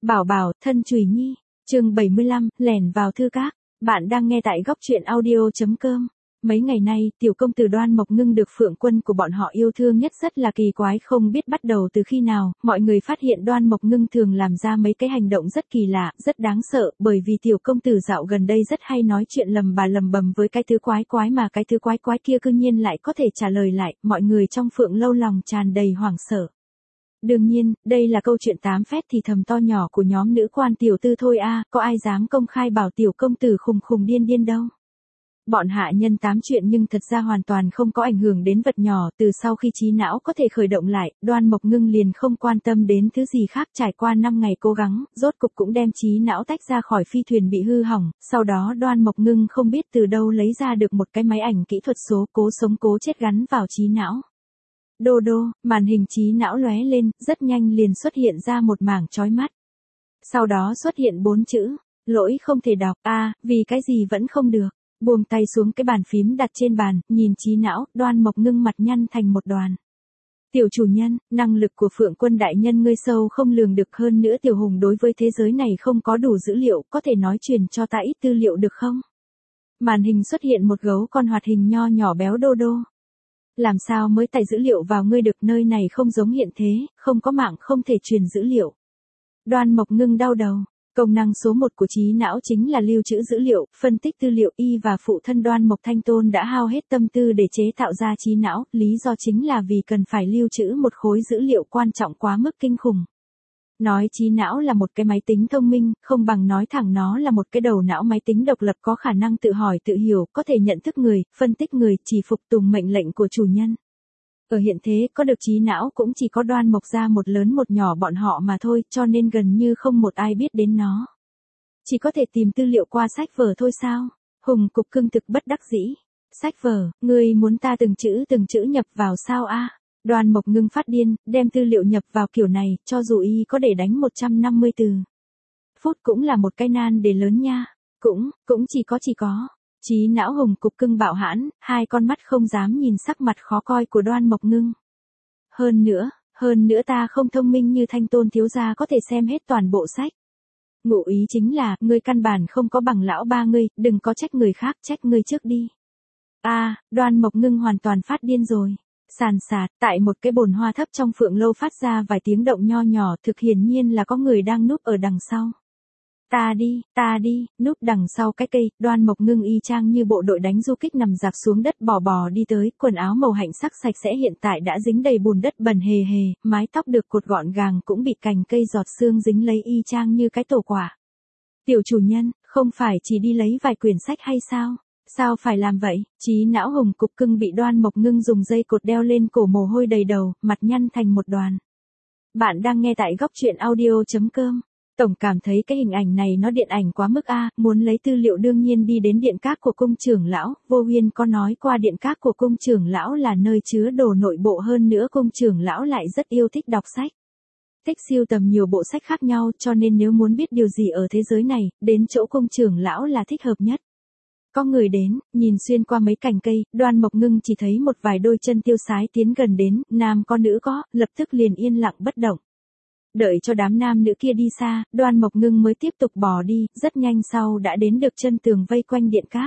Bảo bảo, thân chùy nhi. Chương 75, lẻn vào thư các. Bạn đang nghe tại góc truyện audio.com. Mấy ngày nay, tiểu công tử Đoan Mộc Ngưng được Phượng Quân của bọn họ yêu thương nhất rất là kỳ quái, không biết bắt đầu từ khi nào, mọi người phát hiện Đoan Mộc Ngưng thường làm ra mấy cái hành động rất kỳ lạ, rất đáng sợ, bởi vì tiểu công tử dạo gần đây rất hay nói chuyện lầm bà lầm bầm với cái thứ quái quái mà cái thứ quái quái kia cư nhiên lại có thể trả lời lại, mọi người trong Phượng lâu lòng tràn đầy hoảng sợ. Đương nhiên, đây là câu chuyện tám phét thì thầm to nhỏ của nhóm nữ quan tiểu tư thôi a, có ai dám công khai bảo tiểu công tử khùng khùng điên điên đâu. Bọn hạ nhân tám chuyện nhưng thật ra hoàn toàn không có ảnh hưởng đến vật nhỏ, từ sau khi trí não có thể khởi động lại, Đoan Mộc Ngưng liền không quan tâm đến thứ gì khác, trải qua 5 ngày cố gắng, rốt cục cũng đem trí não tách ra khỏi phi thuyền bị hư hỏng, sau đó Đoan Mộc Ngưng không biết từ đâu lấy ra được một cái máy ảnh kỹ thuật số cố sống cố chết gắn vào trí não. Đô đô, màn hình trí não lóe lên, rất nhanh liền xuất hiện ra một mảng chói mắt. Sau đó xuất hiện 4 chữ, lỗi không thể đọc, vì cái gì vẫn không được. Buông tay xuống cái bàn phím đặt trên bàn, nhìn trí não, Đoan Mộc Ngưng mặt nhăn thành một đoàn. Tiểu chủ nhân, năng lực của Phượng Quân đại nhân ngươi sâu không lường được, hơn nữa tiểu hùng đối với thế giới này không có đủ dữ liệu, có thể nói truyền cho ta ít tư liệu được không? Màn hình xuất hiện một gấu con hoạt hình nho nhỏ béo đô đô. Làm sao mới tải dữ liệu vào ngươi được, nơi này không giống hiện thế, không có mạng không thể truyền dữ liệu. Đoan Mộc Ngưng đau đầu. Công năng số 1 của trí não chính là lưu trữ dữ liệu, phân tích tư liệu. Y và phụ thân Đoan Mộc Thanh Tôn đã hao hết tâm tư để chế tạo ra trí não, lý do chính là vì cần phải lưu trữ một khối dữ liệu quan trọng quá mức kinh khủng. Nói trí não là một cái máy tính thông minh, không bằng nói thẳng nó là một cái đầu não máy tính độc lập có khả năng tự hỏi tự hiểu, có thể nhận thức người, phân tích người, chỉ phục tùng mệnh lệnh của chủ nhân. Ở hiện thế, có được trí não cũng chỉ có Đoan Mộc gia một lớn một nhỏ bọn họ mà thôi, cho nên gần như không một ai biết đến nó. Chỉ có thể tìm tư liệu qua sách vở thôi sao? Hùng Cục Cưng thực bất đắc dĩ. Sách vở, ngươi muốn ta từng chữ nhập vào sao a? Đoan Mộc Ngưng phát điên, đem tư liệu nhập vào kiểu này, cho dù y có để đánh 150 từ. Phút cũng là một cái nan đề lớn nha. Cũng chỉ có. Trí não Hùng Cục Cưng bạo hãn, hai con mắt không dám nhìn sắc mặt khó coi của Đoan Mộc Ngưng. Hơn nữa ta không thông minh như Thanh Tôn thiếu gia có thể xem hết toàn bộ sách. Ngụ ý chính là, ngươi căn bản không có bằng lão ba ngươi, đừng có trách người khác, trách ngươi trước đi. Đoan Mộc Ngưng hoàn toàn phát điên rồi. Sàn sạt, tại một cái bồn hoa thấp trong Phượng lâu phát ra vài tiếng động nho nhỏ, thực hiển nhiên là có người đang núp ở đằng sau. Ta đi, núp đằng sau cái cây, Đoan Mộc Ngưng y chang như bộ đội đánh du kích nằm dạp xuống đất bò đi tới, quần áo màu hạnh sắc sạch sẽ hiện tại đã dính đầy bùn đất bẩn hề, mái tóc được cột gọn gàng cũng bị cành cây giọt sương dính lấy y chang như cái tổ quả. Tiểu chủ nhân, không phải chỉ đi lấy vài quyển sách hay sao? Sao phải làm vậy? Trí não Hùng Cục Cưng bị Đoan Mộc Ngưng dùng dây cột đeo lên cổ, mồ hôi đầy đầu, mặt nhăn thành một đoàn. Bạn đang nghe tại góc truyện audio.com. Tổng cảm thấy cái hình ảnh này nó điện ảnh quá mức muốn lấy tư liệu đương nhiên đi đến điện các của cung trưởng lão, Vô Huyên có nói qua điện các của cung trưởng lão là nơi chứa đồ nội bộ, hơn nữa cung trưởng lão lại rất yêu thích đọc sách. Thích sưu tầm nhiều bộ sách khác nhau, cho nên nếu muốn biết điều gì ở thế giới này, đến chỗ cung trưởng lão là thích hợp nhất. Có người đến, nhìn xuyên qua mấy cành cây, Đoan Mộc Ngưng chỉ thấy một vài đôi chân tiêu sái tiến gần đến, nam có nữ có, lập tức liền yên lặng bất động. Đợi cho đám nam nữ kia đi xa, Đoan Mộc Ngưng mới tiếp tục bò đi, rất nhanh sau đã đến được chân tường vây quanh điện các.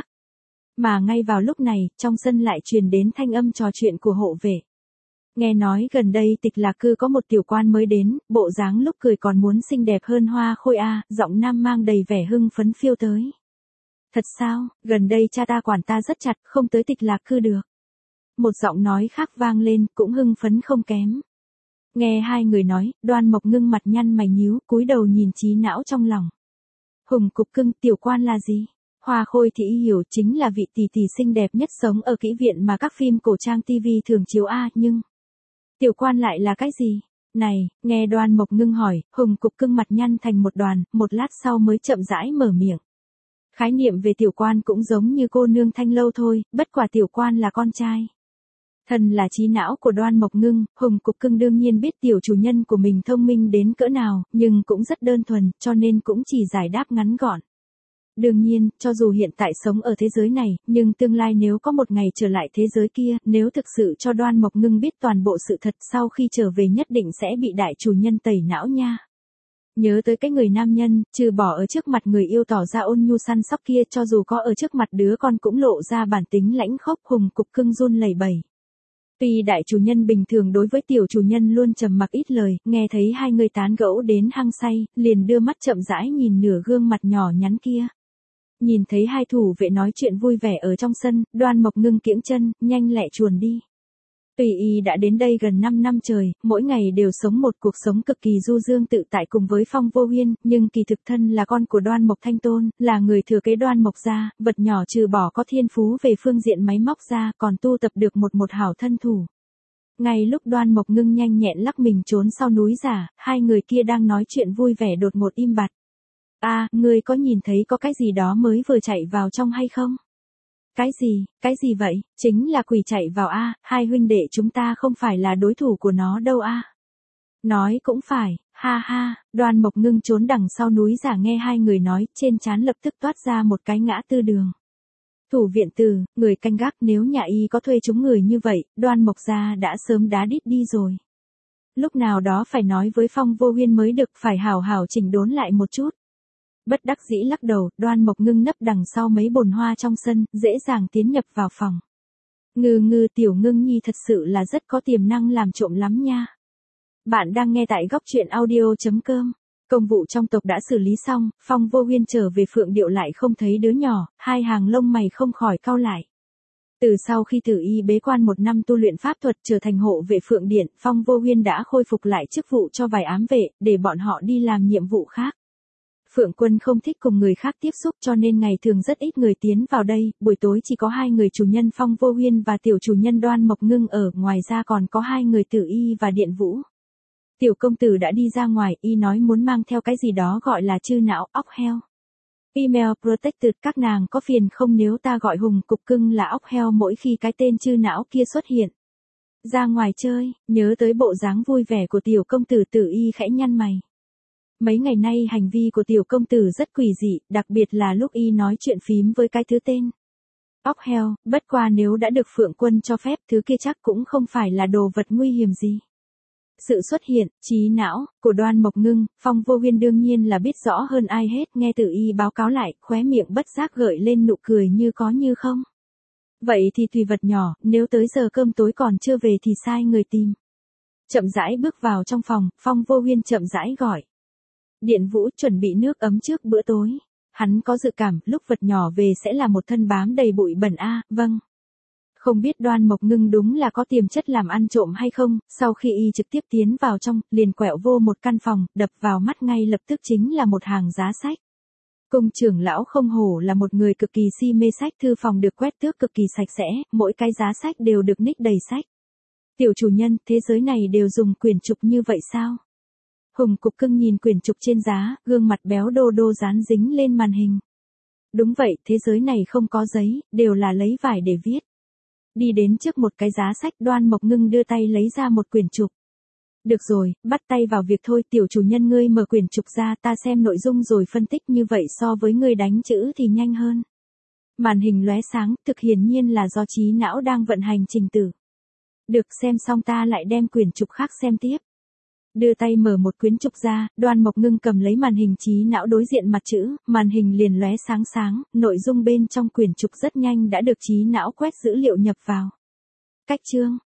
Mà ngay vào lúc này, trong sân lại truyền đến thanh âm trò chuyện của hộ vệ. Nghe nói gần đây Tịch Lạc Cư có một tiểu quan mới đến, bộ dáng lúc cười còn muốn xinh đẹp hơn hoa khôi giọng nam mang đầy vẻ hưng phấn phiêu tới. Thật sao, gần đây cha ta quản ta rất chặt, không tới Tịch Lạc Cư được. Một giọng nói khác vang lên, cũng hưng phấn không kém. Nghe hai người nói, Đoan Mộc Ngưng mặt nhăn mày nhíu, cúi đầu nhìn trí não trong lòng. Hùng Cục Cưng, tiểu quan là gì? Hoa khôi thì y hiểu, chính là vị tỷ tỷ xinh đẹp nhất sống ở kỹ viện mà các phim cổ trang TV thường chiếu nhưng... Tiểu quan lại là cái gì? Này, nghe Đoan Mộc Ngưng hỏi, Hùng Cục Cưng mặt nhăn thành một đoàn, một lát sau mới chậm rãi mở miệng. Khái niệm về tiểu quan cũng giống như cô nương Thanh Lâu thôi, bất quả tiểu quan là con trai. Thần là trí não của Đoan Mộc Ngưng, Hùng Cục Cưng đương nhiên biết tiểu chủ nhân của mình thông minh đến cỡ nào, nhưng cũng rất đơn thuần, cho nên cũng chỉ giải đáp ngắn gọn. Đương nhiên, cho dù hiện tại sống ở thế giới này, nhưng tương lai nếu có một ngày trở lại thế giới kia, nếu thực sự cho Đoan Mộc Ngưng biết toàn bộ sự thật, sau khi trở về nhất định sẽ bị đại chủ nhân tẩy não nha. Nhớ tới cái người nam nhân, trừ bỏ ở trước mặt người yêu tỏ ra ôn nhu săn sóc kia, cho dù có ở trước mặt đứa con cũng lộ ra bản tính lãnh khốc, Hùng Cục Cưng run lẩy bẩy. Tuy đại chủ nhân bình thường đối với tiểu chủ nhân luôn trầm mặc ít lời, nghe thấy hai người tán gẫu đến hăng say, liền đưa mắt chậm rãi nhìn nửa gương mặt nhỏ nhắn kia. Nhìn thấy hai thủ vệ nói chuyện vui vẻ ở trong sân, Đoan Mộc Ngưng kiễng chân, nhanh lẹ chuồn đi. Tùy y đã đến đây gần 5 năm trời, mỗi ngày đều sống một cuộc sống cực kỳ du dương tự tại cùng với Phong Vô Huyên, nhưng kỳ thực thân là con của Đoan Mộc Thanh Tôn, là người thừa kế Đoan Mộc gia, vật nhỏ trừ bỏ có thiên phú về phương diện máy móc ra, còn tu tập được một hảo thân thủ. Ngay lúc Đoan Mộc Ngưng nhanh nhẹn lắc mình trốn sau núi giả, hai người kia đang nói chuyện vui vẻ đột ngột im bặt. Ngươi có nhìn thấy có cái gì đó mới vừa chạy vào trong hay không? Cái gì vậy? Chính là quỷ chạy vào hai huynh đệ chúng ta không phải là đối thủ của nó đâu Nói cũng phải, ha ha, Đoan Mộc Ngưng trốn đằng sau núi giả nghe hai người nói, trên trán lập tức toát ra một cái ngã tư đường. Thủ viện từ, người canh gác, nếu nhà y có thuê chúng người như vậy, Đoan Mộc gia đã sớm đá đít đi rồi. Lúc nào đó phải nói với Phong Vô Huyên mới được, phải hảo hảo chỉnh đốn lại một chút. Bất đắc dĩ lắc đầu, Đoan Mộc Ngưng nấp đằng sau mấy bồn hoa trong sân, dễ dàng tiến nhập vào phòng. Ngư tiểu Ngưng nhi thật sự là rất có tiềm năng làm trộm lắm nha. Bạn đang nghe tại góc truyện audio.com. Công vụ trong tộc đã xử lý xong, Phong Vô Huyên trở về Phượng Điệu lại không thấy đứa nhỏ, hai hàng lông mày không khỏi cau lại. Từ sau khi Tử Y bế quan 1 năm tu luyện pháp thuật trở thành hộ vệ Phượng Điện, Phong Vô Huyên đã khôi phục lại chức vụ cho vài ám vệ, để bọn họ đi làm nhiệm vụ khác. Phượng Quân không thích cùng người khác tiếp xúc cho nên ngày thường rất ít người tiến vào đây, buổi tối chỉ có hai người chủ nhân Phong Vô Huyên và tiểu chủ nhân Đoan Mộc Ngưng ở, ngoài ra còn có hai người Tử Y và Điện Vũ. Tiểu công tử đã đi ra ngoài, y nói muốn mang theo cái gì đó gọi là chư não, óc heo. Email Protected, các nàng có phiền không nếu ta gọi Hùng Cục Cưng là óc heo mỗi khi cái tên chư não kia xuất hiện. Ra ngoài chơi, nhớ tới bộ dáng vui vẻ của tiểu công tử, Tử Y khẽ nhăn mày. Mấy ngày nay hành vi của tiểu công tử rất quỷ dị, đặc biệt là lúc y nói chuyện phím với cái thứ tên óc heo, bất qua nếu đã được Phượng Quân cho phép, thứ kia chắc cũng không phải là đồ vật nguy hiểm gì. Sự xuất hiện, trí não, của Đoan Mộc Ngưng, Phong Vô Huyên đương nhiên là biết rõ hơn ai hết, nghe Tử Y báo cáo lại, khóe miệng bất giác gợi lên nụ cười như có như không. Vậy thì tùy vật nhỏ, nếu tới giờ cơm tối còn chưa về thì sai người tìm. Chậm rãi bước vào trong phòng, Phong Vô Huyên chậm rãi gọi. Điện Vũ, chuẩn bị nước ấm trước bữa tối. Hắn có dự cảm, lúc vật nhỏ về sẽ là một thân bám đầy bụi bẩn vâng. Không biết Đoan Mộc Ngưng đúng là có tiềm chất làm ăn trộm hay không, sau khi y trực tiếp tiến vào trong, liền quẹo vô một căn phòng, đập vào mắt ngay lập tức chính là một hàng giá sách. Cung trưởng lão không hổ là một người cực kỳ si mê sách, thư phòng được quét tước cực kỳ sạch sẽ, mỗi cái giá sách đều được ních đầy sách. Tiểu chủ nhân, thế giới này đều dùng quyển trục như vậy sao? Hùng Cục Cưng nhìn quyển trục trên giá, gương mặt béo đô đô dán dính lên màn hình. Đúng vậy, thế giới này không có giấy, đều là lấy vải để viết. Đi đến trước một cái giá sách, Đoan Mộc Ngưng đưa tay lấy ra một quyển trục. Được rồi, bắt tay vào việc thôi, tiểu chủ nhân ngươi mở quyển trục ra, ta xem nội dung rồi phân tích, như vậy so với ngươi đánh chữ thì nhanh hơn. Màn hình lóe sáng, thực hiển nhiên là do trí não đang vận hành trình tự. Được, xem xong ta lại đem quyển trục khác xem tiếp. Đưa tay mở một quyển trục ra, Đoan Mộc Ngưng cầm lấy màn hình trí não đối diện mặt chữ, màn hình liền lóe sáng sáng, nội dung bên trong quyển trục rất nhanh đã được trí não quét dữ liệu nhập vào. Cách chương,